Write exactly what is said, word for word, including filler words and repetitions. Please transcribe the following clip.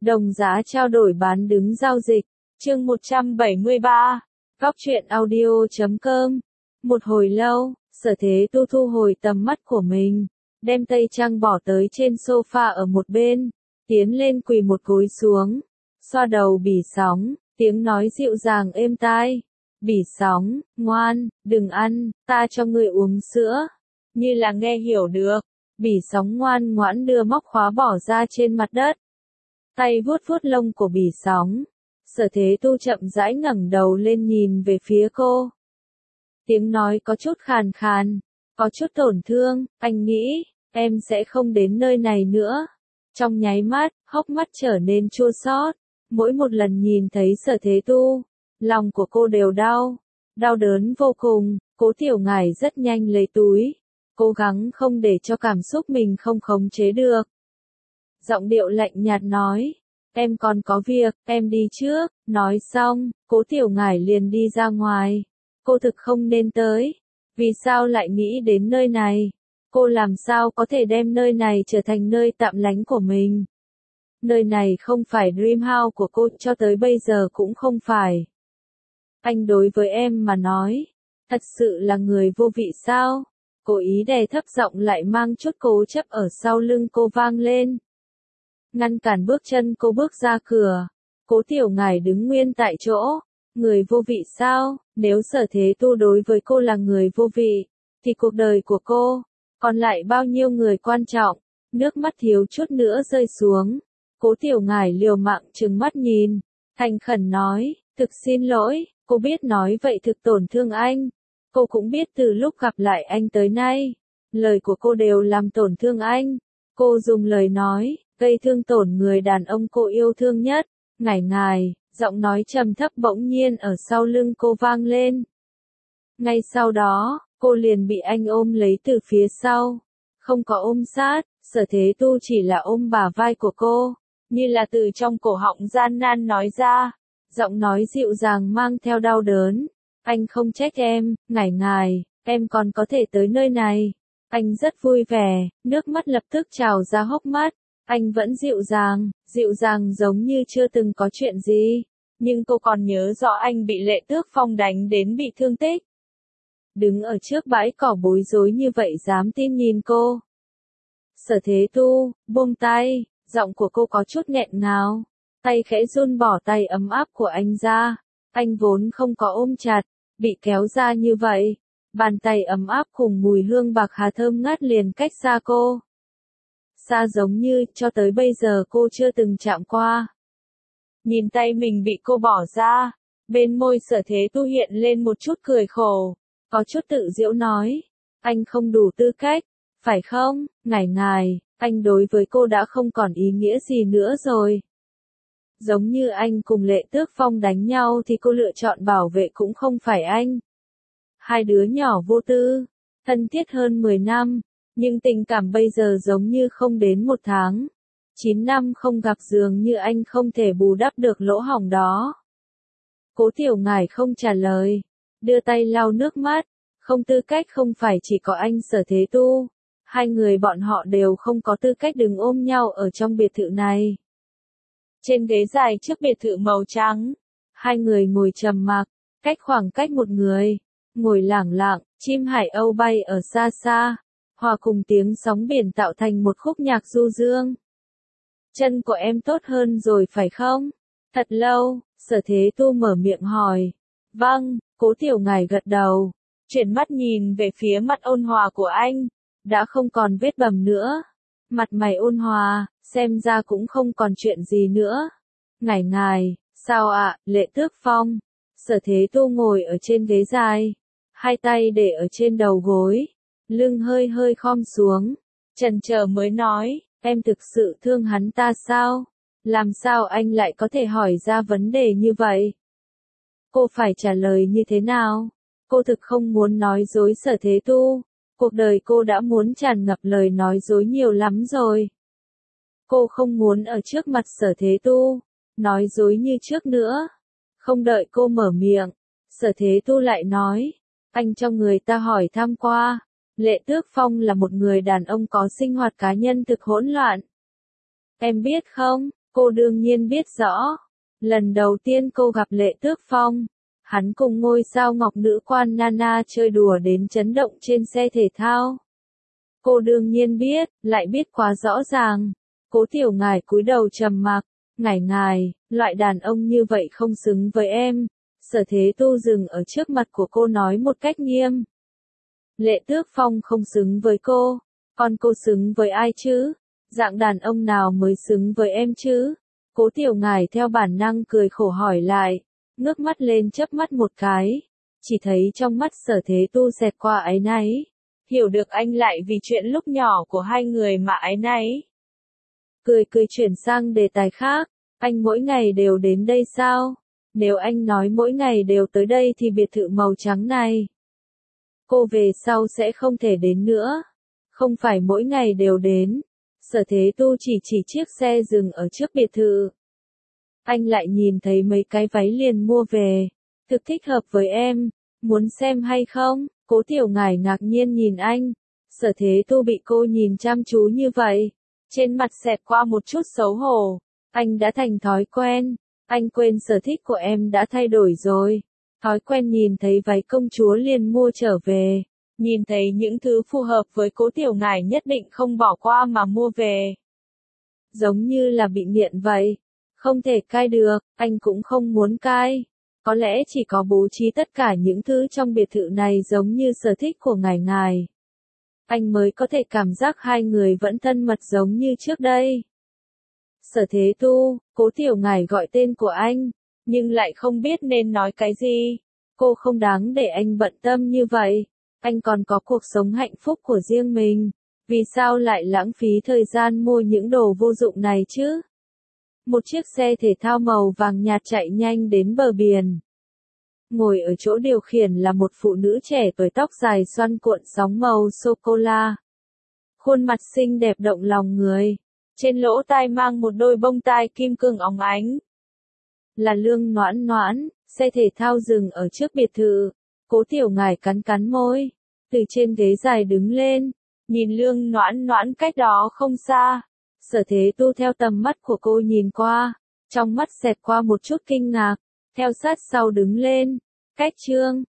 Đồng giá trao đổi bán đứng giao dịch. Chương một trăm bảy mươi ba. Góc truyện audio chấm com. Một hồi lâu, Sở Thế Tu thu hồi tầm mắt của mình, đem tây trang bỏ tới trên sofa ở một bên, tiến lên quỳ một gối xuống, xoa đầu Bỉ Sóng, tiếng nói dịu dàng êm tai. Bỉ Sóng, ngoan, đừng ăn, ta cho ngươi uống sữa. Như là nghe hiểu được, Bỉ Sóng ngoan ngoãn đưa móc khóa bỏ ra trên mặt đất. Tay vuốt vuốt lông của Bỉ Sóng. Sở Thế Tu chậm rãi ngẩng đầu lên nhìn về phía cô. Tiếng nói có chút khàn khàn, có chút tổn thương, anh nghĩ, em sẽ không đến nơi này nữa. Trong nháy mắt, hốc mắt trở nên chua xót. Mỗi một lần nhìn thấy Sở Thế Tu, lòng của cô đều đau, đau đớn vô cùng. Cố Tiểu Ngải rất nhanh lấy túi, cố gắng không để cho cảm xúc mình không khống chế được. Giọng điệu lạnh nhạt nói, em còn có việc, em đi trước. Nói xong, Cố Tiểu Ngải liền đi ra ngoài. Cô thực không nên tới. Vì sao lại nghĩ đến nơi này? Cô làm sao có thể đem nơi này trở thành nơi tạm lánh của mình? Nơi này không phải dream house của cô, cho tới bây giờ cũng không phải. Anh đối với em mà nói, thật sự là người vô vị sao? Cố ý đè thấp giọng lại mang chút cố chấp ở sau lưng cô vang lên. Ngăn cản bước chân cô bước ra cửa. Cố Tiểu Ngải đứng nguyên tại chỗ. Người vô vị sao? Nếu Sở Thế Tu đối với cô là người vô vị, thì cuộc đời của cô, còn lại bao nhiêu người quan trọng? Nước mắt thiếu chút nữa rơi xuống. Cố Tiểu Ngải liều mạng trừng mắt nhìn, thành khẩn nói, thực xin lỗi, cô biết nói vậy thực tổn thương anh. Cô cũng biết từ lúc gặp lại anh tới nay, lời của cô đều làm tổn thương anh. Cô dùng lời nói, gây thương tổn người đàn ông cô yêu thương nhất. Ngải ngài, giọng nói trầm thấp bỗng nhiên ở sau lưng cô vang lên. Ngay sau đó, cô liền bị anh ôm lấy từ phía sau. Không có ôm sát, Sở Thế Tu chỉ là ôm bả vai của cô, như là từ trong cổ họng gian nan nói ra. Giọng nói dịu dàng mang theo đau đớn. Anh không trách em, Ngải ngài, em còn có thể tới nơi này. Anh rất vui vẻ, nước mắt lập tức trào ra hốc mắt. Anh vẫn dịu dàng, dịu dàng giống như chưa từng có chuyện gì. Nhưng cô còn nhớ rõ anh bị Lệ Tước Phong đánh đến bị thương tích. Đứng ở trước bãi cỏ bối rối như vậy dám tin nhìn cô. Sở Thế Tu, buông tay, giọng của cô có chút nghẹn ngào. Tay khẽ run bỏ tay ấm áp của anh ra. Anh vốn không có ôm chặt, bị kéo ra như vậy. Bàn tay ấm áp cùng mùi hương bạc hà thơm ngát liền cách xa cô. Xa giống như, cho tới bây giờ cô chưa từng chạm qua. Nhìn tay mình bị cô bỏ ra, bên môi Sở Thế Tu hiện lên một chút cười khổ, có chút tự giễu nói, anh không đủ tư cách, phải không, Ngải ngài, anh đối với cô đã không còn ý nghĩa gì nữa rồi. Giống như anh cùng Lệ Tước Phong đánh nhau thì cô lựa chọn bảo vệ cũng không phải anh. Hai đứa nhỏ vô tư, thân thiết hơn mười năm. Nhưng tình cảm bây giờ giống như không đến một tháng. Chín năm không gặp dường như anh không thể bù đắp được lỗ hổng đó. Cố Tiểu Ngải không trả lời. Đưa tay lau nước mắt. Không tư cách không phải chỉ có anh Sở Thế Tu. Hai người bọn họ đều không có tư cách đứng ôm nhau ở trong biệt thự này. Trên ghế dài trước biệt thự màu trắng. Hai người ngồi trầm mặc. Cách khoảng cách một người. Ngồi lẳng lặng, chim hải âu bay ở xa xa. Hòa cùng tiếng sóng biển tạo thành một khúc nhạc du dương. Chân của em tốt hơn rồi phải không? Thật lâu, Sở Thế Tu mở miệng hỏi. Vâng, Cố Tiểu Ngải gật đầu. Chuyển mắt nhìn về phía mặt ôn hòa của anh. Đã không còn vết bầm nữa. Mặt mày ôn hòa, xem ra cũng không còn chuyện gì nữa. Ngải ngài, sao ạ, Lệ Tước Phong? Sở Thế Tu ngồi ở trên ghế dài. Hai tay để ở trên đầu gối. Lưng hơi hơi khom xuống, chần chờ mới nói, em thực sự thương hắn ta sao? Làm sao anh lại có thể hỏi ra vấn đề như vậy? Cô phải trả lời như thế nào? Cô thực không muốn nói dối Sở Thế Tu. Cuộc đời cô đã muốn tràn ngập lời nói dối nhiều lắm rồi. Cô không muốn ở trước mặt Sở Thế Tu, nói dối như trước nữa. Không đợi cô mở miệng, Sở Thế Tu lại nói, anh cho người ta hỏi thăm qua. Lệ Tước Phong là một người đàn ông có sinh hoạt cá nhân thực hỗn loạn. Em biết không, Cô đương nhiên biết rõ. Lần đầu tiên cô gặp Lệ Tước Phong, hắn cùng ngôi sao ngọc nữ quan Nana chơi đùa đến chấn động trên xe thể thao. Cô đương nhiên biết, lại biết quá rõ ràng. Cố Tiểu Ngải cúi đầu trầm mặc, ngải ngài, loại đàn ông như vậy không xứng với em. Sở Thế Tu dừng ở trước mặt của cô nói một cách nghiêm. Lệ Tước Phong không xứng với cô, còn cô xứng với ai chứ? Dạng đàn ông nào mới xứng với em chứ? Cố Tiểu Ngải theo bản năng cười khổ hỏi lại, ngước mắt lên chớp mắt một cái, chỉ thấy trong mắt Sở Thế Tu xẹt qua áy náy, hiểu được anh lại vì chuyện lúc nhỏ của hai người mà áy náy. Cười cười chuyển sang đề tài khác, anh mỗi ngày đều đến đây sao? Nếu anh nói mỗi ngày đều tới đây thì biệt thự màu trắng này, cô về sau sẽ không thể đến nữa. Không phải mỗi ngày đều đến. Sở Thế Tu chỉ chỉ chiếc xe dừng ở trước biệt thự. Anh lại nhìn thấy mấy cái váy liền mua về. Thực thích hợp với em. Muốn xem hay không? Cố Tiểu Ngải ngạc nhiên nhìn anh. Sở Thế Tu bị cô nhìn chăm chú như vậy. Trên mặt xẹt qua một chút xấu hổ. Anh đã thành thói quen. Anh quên sở thích của em đã thay đổi rồi. Thói quen nhìn thấy váy công chúa liền mua trở về. Nhìn thấy những thứ phù hợp với Cố Tiểu Ngải nhất định không bỏ qua mà mua về. Giống như là bị nghiện vậy. Không thể cai được, anh cũng không muốn cai. Có lẽ chỉ có bố trí tất cả những thứ trong biệt thự này giống như sở thích của ngài ngài. Anh mới có thể cảm giác hai người vẫn thân mật giống như trước đây. Sở Thế Tu, Cố Tiểu Ngải gọi tên của anh, nhưng lại không biết nên nói cái gì. Cô không đáng để anh bận tâm như vậy. Anh còn có cuộc sống hạnh phúc của riêng mình. Vì sao lại lãng phí thời gian mua những đồ vô dụng này chứ? Một chiếc xe thể thao màu vàng nhạt chạy nhanh đến bờ biển. Ngồi ở chỗ điều khiển là một phụ nữ trẻ tuổi tóc dài xoăn cuộn sóng màu sô-cô-la. Khuôn mặt xinh đẹp động lòng người. Trên lỗ tai mang một đôi bông tai kim cương óng ánh. Là Lương Noãn Noãn, xe thể thao dừng ở trước biệt thự. Cố Tiểu Ngải cắn cắn môi, từ trên ghế dài đứng lên, nhìn Lương Noãn Noãn cách đó không xa. Sở Thế Tu theo tầm mắt của cô nhìn qua, trong mắt xẹt qua một chút kinh ngạc, theo sát sau đứng lên. Cách chương